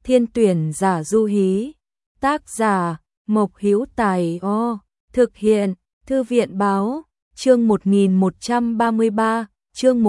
Thiên tuyển giả du hí. Tác giả Mộc Hữu Tài. Thực hiện Thư viện báo. Chương 1133, chương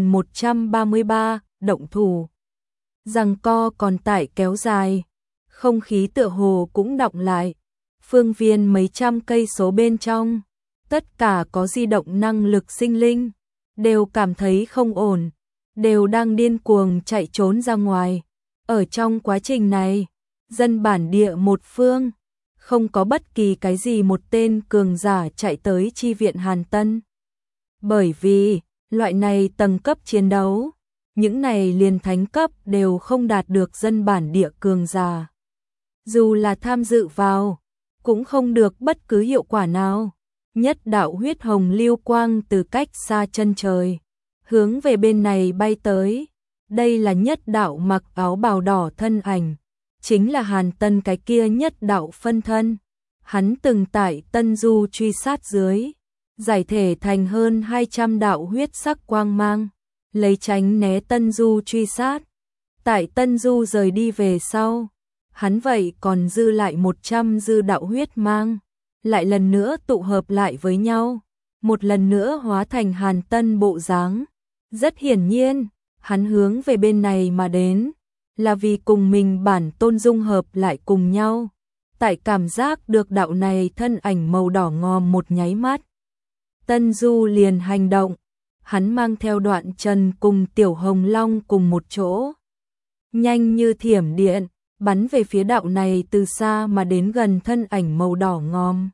1133, động thủ. Giằng co còn tại kéo dài, không khí tựa hồ cũng đọng lại. Phương viên mấy trăm cây số bên trong, tất cả có di động năng lực sinh linh, đều cảm thấy không ổn, đều đang điên cuồng chạy trốn ra ngoài. Ở trong quá trình này, dân bản địa một phương, không có bất kỳ cái gì một tên cường giả chạy tới chi viện Hàn Tân. Bởi vì, loại này tầng cấp chiến đấu, những này liền thánh cấp đều không đạt được dân bản địa cường giả. Dù là tham dự vào, cũng không được bất cứ hiệu quả nào. Nhất đạo huyết hồng lưu quang từ cách xa chân trời, hướng về bên này bay tới. Đây là nhất đạo mặc áo bào đỏ thân ảnh, chính là Hàn Tân cái kia nhất đạo phân thân. Hắn từng tại Tân Du truy sát dưới, giải thể thành hơn 200 đạo huyết sắc quang mang, lấy tránh né Tân Du truy sát. Tại Tân Du rời đi về sau, hắn vậy còn dư lại 100 dư đạo huyết mang, lại lần nữa tụ hợp lại với nhau, một lần nữa hóa thành Hàn Tân bộ dáng. Rất hiển nhiên, hắn hướng về bên này mà đến, là vì cùng mình bản tôn dung hợp lại cùng nhau. Tại cảm giác được đạo này thân ảnh màu đỏ ngòm một nháy mắt, Tân Du liền hành động. Hắn mang theo Đoạn Trần cùng Tiểu Hồng Long cùng một chỗ, nhanh như thiểm điện, bắn về phía đạo này từ xa mà đến gần thân ảnh màu đỏ ngòm.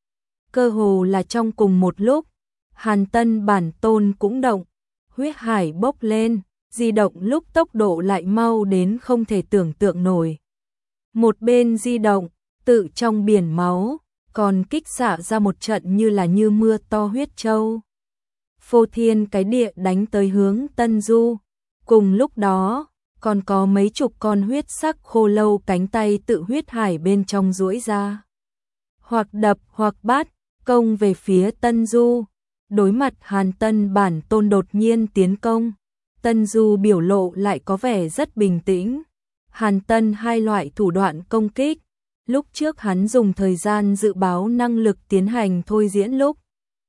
Cơ hồ là trong cùng một lúc, Hàn Tân bản tôn cũng động, huyết hải bốc lên, di động lúc tốc độ lại mau đến không thể tưởng tượng nổi. Một bên di động, tự trong biển máu, còn kích xạ ra một trận như là như mưa to huyết châu. Phô thiên cái địa đánh tới hướng Tân Du. Cùng lúc đó, còn có mấy chục con huyết sắc khô lâu cánh tay tự huyết hải bên trong duỗi ra. Hoặc đập hoặc bắt, công về phía Tân Du. Đối mặt Hàn Tân bản tôn đột nhiên tiến công, Tân Du biểu lộ lại có vẻ rất bình tĩnh. Hàn Tân hai loại thủ đoạn công kích, lúc trước hắn dùng thời gian dự báo năng lực tiến hành thôi diễn lúc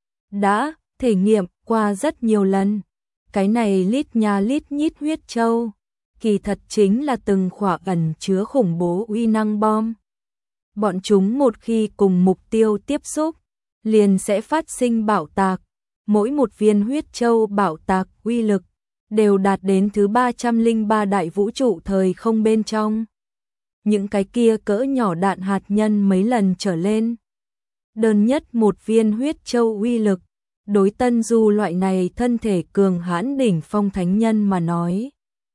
đã thể nghiệm qua rất nhiều lần. Cái này lít nha lít nhít huyết châu, kỳ thật chính là từng khỏa ẩn chứa khủng bố uy năng bom. Bọn chúng một khi cùng mục tiêu tiếp xúc, liền sẽ phát sinh bạo tạc. Mỗi một viên huyết châu bạo tạc uy lực đều đạt đến thứ 303 đại vũ trụ thời không bên trong. Những cái kia cỡ nhỏ đạn hạt nhân mấy lần trở lên. Đơn nhất một viên huyết châu uy lực, đối Tân Du loại này thân thể cường hãn đỉnh phong thánh nhân mà nói,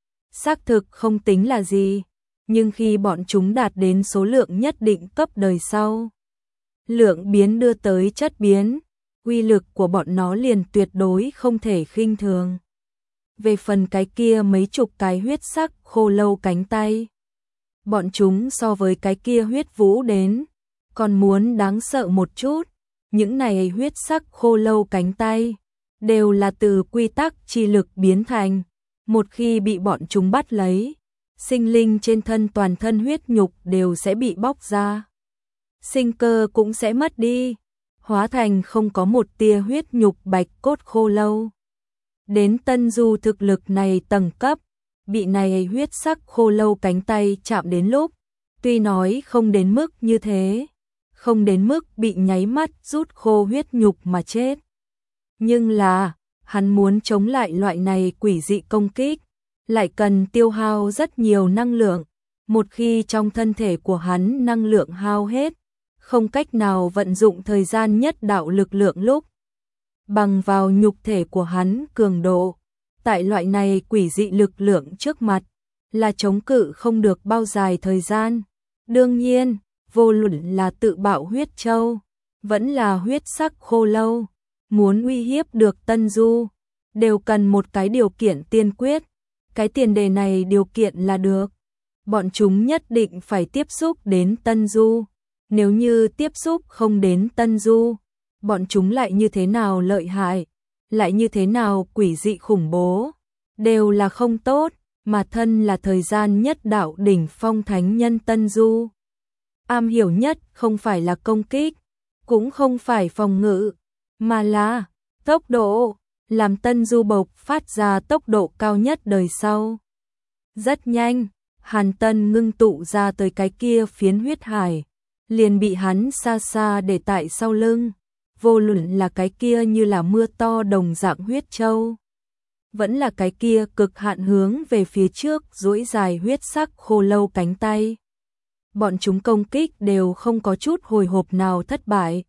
xác thực không tính là gì, nhưng khi bọn chúng đạt đến số lượng nhất định cấp đời sau, lượng biến đưa tới chất biến, uy lực của bọn nó liền tuyệt đối không thể khinh thường. Về phần cái kia mấy chục cái huyết sắc khô lâu cánh tay, bọn chúng so với cái kia huyết vũ đến, còn muốn đáng sợ một chút. Những này huyết sắc khô lâu cánh tay, đều là từ quy tắc chi lực biến thành. Một khi bị bọn chúng bắt lấy, sinh linh trên thân toàn thân huyết nhục đều sẽ bị bóc ra. Sinh cơ cũng sẽ mất đi, hóa thành không có một tia huyết nhục bạch cốt khô lâu. Đến Tân Du thực lực này tầng cấp, bị này huyết sắc khô lâu cánh tay chạm đến lúc, tuy nói không đến mức như thế, không đến mức bị nháy mắt rút khô huyết nhục mà chết. Nhưng là, hắn muốn chống lại loại này quỷ dị công kích, lại cần tiêu hao rất nhiều năng lượng. Một khi trong thân thể của hắn năng lượng hao hết, không cách nào vận dụng thời gian nhất đạo lực lượng lúc, bằng vào nhục thể của hắn cường độ, tại loại này quỷ dị lực lượng trước mặt, là chống cự không được bao dài thời gian. Đương nhiên, vô luận là tự bạo huyết châu, vẫn là huyết sắc khô lâu, muốn uy hiếp được Tân Du, đều cần một cái điều kiện tiên quyết. Cái tiền đề này điều kiện là được, bọn chúng nhất định phải tiếp xúc đến Tân Du. Nếu như tiếp xúc không đến Tân Du, bọn chúng lại như thế nào lợi hại, lại như thế nào quỷ dị khủng bố, đều là không tốt. mà thân là thời gian nhất đạo đỉnh phong thánh nhân Tân Du. Am hiểu nhất không phải là công kích, cũng không phải phòng ngự, mà là tốc độ, làm Tân Du bộc phát ra tốc độ cao nhất đời sau. Rất nhanh, Hàn Tân ngưng tụ ra tới cái kia phiến huyết hải, liền bị hắn xa xa để tại sau lưng, vô luận là cái kia như là mưa to đồng dạng huyết châu, vẫn là cái kia cực hạn hướng về phía trước duỗi dài huyết sắc khô lâu cánh tay. Bọn chúng công kích đều không có chút hồi hộp nào thất bại.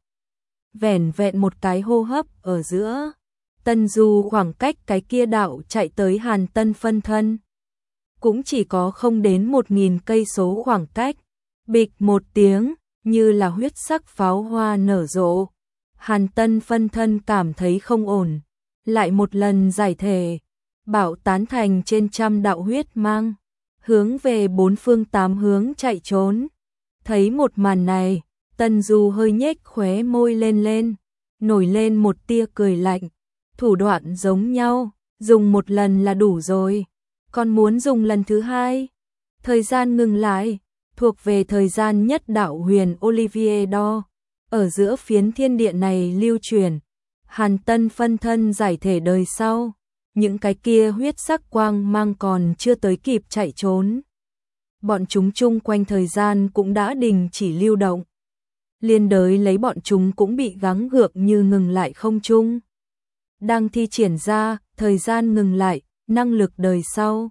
Vẻn vẹn một cái hô hấp ở giữa, Tân Du khoảng cách cái kia đạo chạy tới Hàn Tân phân thân cũng chỉ có không đến 1000 cây số khoảng cách. Bịch một tiếng, như là huyết sắc pháo hoa nở rộ. Hàn Tân phân thân cảm thấy không ổn, lại một lần giải thể, bạo tán thành trên trăm đạo huyết mang, hướng về bốn phương tám hướng chạy trốn. Thấy một màn này, Tân Du hơi nhếch khóe môi lên, nổi lên một tia cười lạnh. Thủ đoạn giống nhau, dùng một lần là đủ rồi, còn muốn dùng lần thứ hai. Thời gian ngừng lại, thuộc về thời gian nhất đạo huyền Olivier Đo, ở giữa phiến thiên địa này lưu truyền. Hàn Tân phân thân giải thể đời sau, những cái kia huyết sắc quang mang còn chưa tới kịp chạy trốn. Bọn chúng chung quanh thời gian cũng đã đình chỉ lưu động. Liên đới lấy bọn chúng cũng bị gắng gượng như ngừng lại không trung. Đang thi triển ra, thời gian ngừng lại, năng lực đời sau.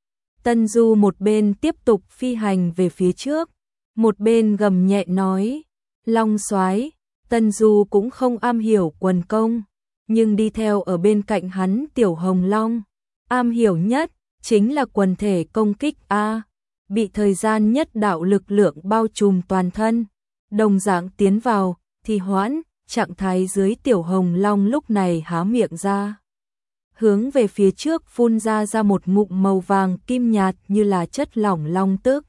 Tân Du một bên tiếp tục phi hành về phía trước, một bên gầm nhẹ nói, Long Soái. Tân Du cũng không am hiểu quần công, nhưng đi theo ở bên cạnh hắn Tiểu Hồng Long, am hiểu nhất chính là quần thể công kích a. Bị thời gian nhất đạo lực lượng bao trùm toàn thân, đồng dạng tiến vào thì hoãn, trạng thái dưới Tiểu Hồng Long lúc này há miệng ra, hướng về phía trước phun ra một ngụm màu vàng kim nhạt như là chất lỏng long tức.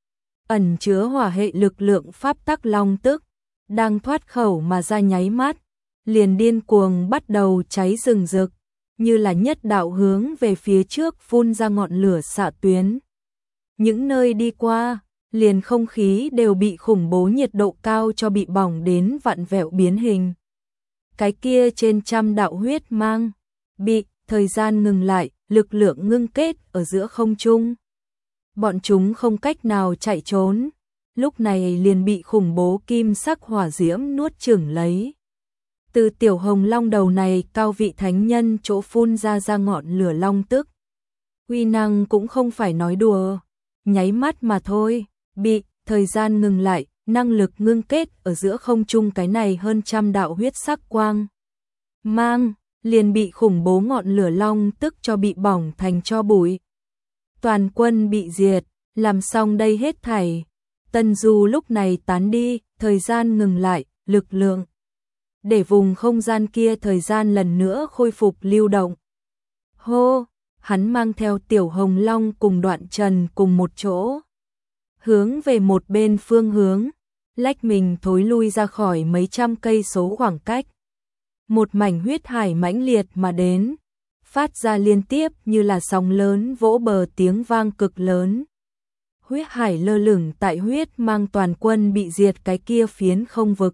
Ẩn chứa hỏa hệ lực lượng pháp tắc long tức, đang thoát khẩu mà ra nháy mắt, liền điên cuồng bắt đầu cháy rừng rực, như là nhất đạo hướng về phía trước phun ra ngọn lửa xạ tuyến. Những nơi đi qua, liền không khí đều bị khủng bố nhiệt độ cao cho bị bỏng đến vặn vẹo biến hình. Cái kia trên trăm đạo huyết mang, bị thời gian ngừng lại, lực lượng ngưng kết ở giữa không trung. Bọn chúng không cách nào chạy trốn, lúc này liền bị khủng bố kim sắc hỏa diễm nuốt chửng lấy. Từ Tiểu Hồng Long đầu này cao vị thánh nhân chỗ phun ra ngọn lửa long tức. Uy năng cũng không phải nói đùa, nháy mắt mà thôi, bị thời gian ngừng lại, năng lực ngưng kết ở giữa không trung cái này hơn trăm đạo huyết sắc quang mang, liền bị khủng bố ngọn lửa long tức cho bị bỏng thành tro bụi. Toàn quân bị diệt, làm xong đây hết thảy. Tân Du lúc này tán đi, thời gian ngừng lại, lực lượng để vùng không gian kia thời gian lần nữa khôi phục lưu động. Hô, hắn mang theo Tiểu Hồng Long cùng Đoạn Trần cùng một chỗ, hướng về một bên phương hướng, lách mình thối lui ra khỏi mấy trăm cây số khoảng cách. Một mảnh huyết hải mãnh liệt mà đến, phát ra liên tiếp như là sóng lớn vỗ bờ tiếng vang cực lớn. Huyết hải lơ lửng tại huyết mang toàn quân bị diệt cái kia phiến không vực.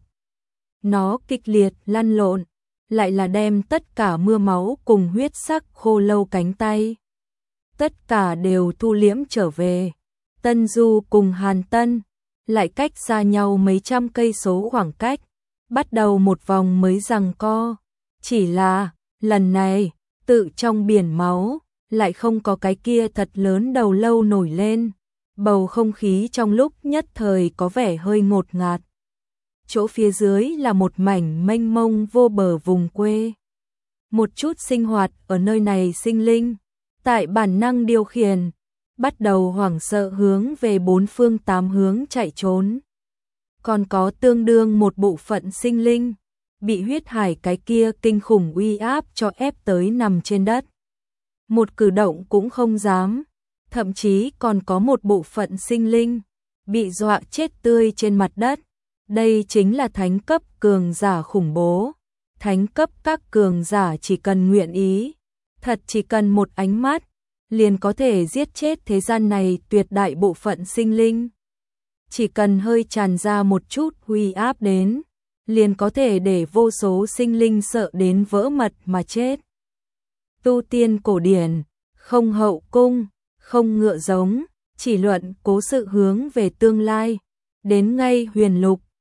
Nó kịch liệt lăn lộn, lại là đem tất cả mưa máu cùng huyết sắc khô lâu cánh tay. Tất cả đều thu liễm trở về. Tân Du cùng Hàn Tân lại cách xa nhau mấy trăm cây số khoảng cách, bắt đầu một vòng mới giằng co. Chỉ là, lần này, tự trong biển máu, lại không có cái kia thật lớn đầu lâu nổi lên. Bầu không khí trong lúc nhất thời có vẻ hơi ngột ngạt. Chỗ phía dưới là một mảnh mênh mông vô bờ vùng quê. Một chút sinh hoạt ở nơi này sinh linh, tại bản năng điều khiển, bắt đầu hoảng sợ hướng về bốn phương tám hướng chạy trốn. Còn có tương đương một bộ phận sinh linh, bị huyết hải cái kia kinh khủng uy áp cho ép tới nằm trên đất. Một cử động cũng không dám, thậm chí còn có một bộ phận sinh linh, bị dọa chết tươi trên mặt đất. Đây chính là thánh cấp cường giả khủng bố. Thánh cấp các cường giả chỉ cần nguyện ý, thật chỉ cần một ánh mắt, liền có thể giết chết thế gian này tuyệt đại bộ phận sinh linh. Chỉ cần hơi tràn ra một chút uy áp đến, liền có thể để vô số sinh linh sợ đến vỡ mật mà chết. Tu tiên cổ điển, không hậu cung, không ngựa giống, chỉ luận cố sự hướng về tương lai. Đến ngay huyền lục,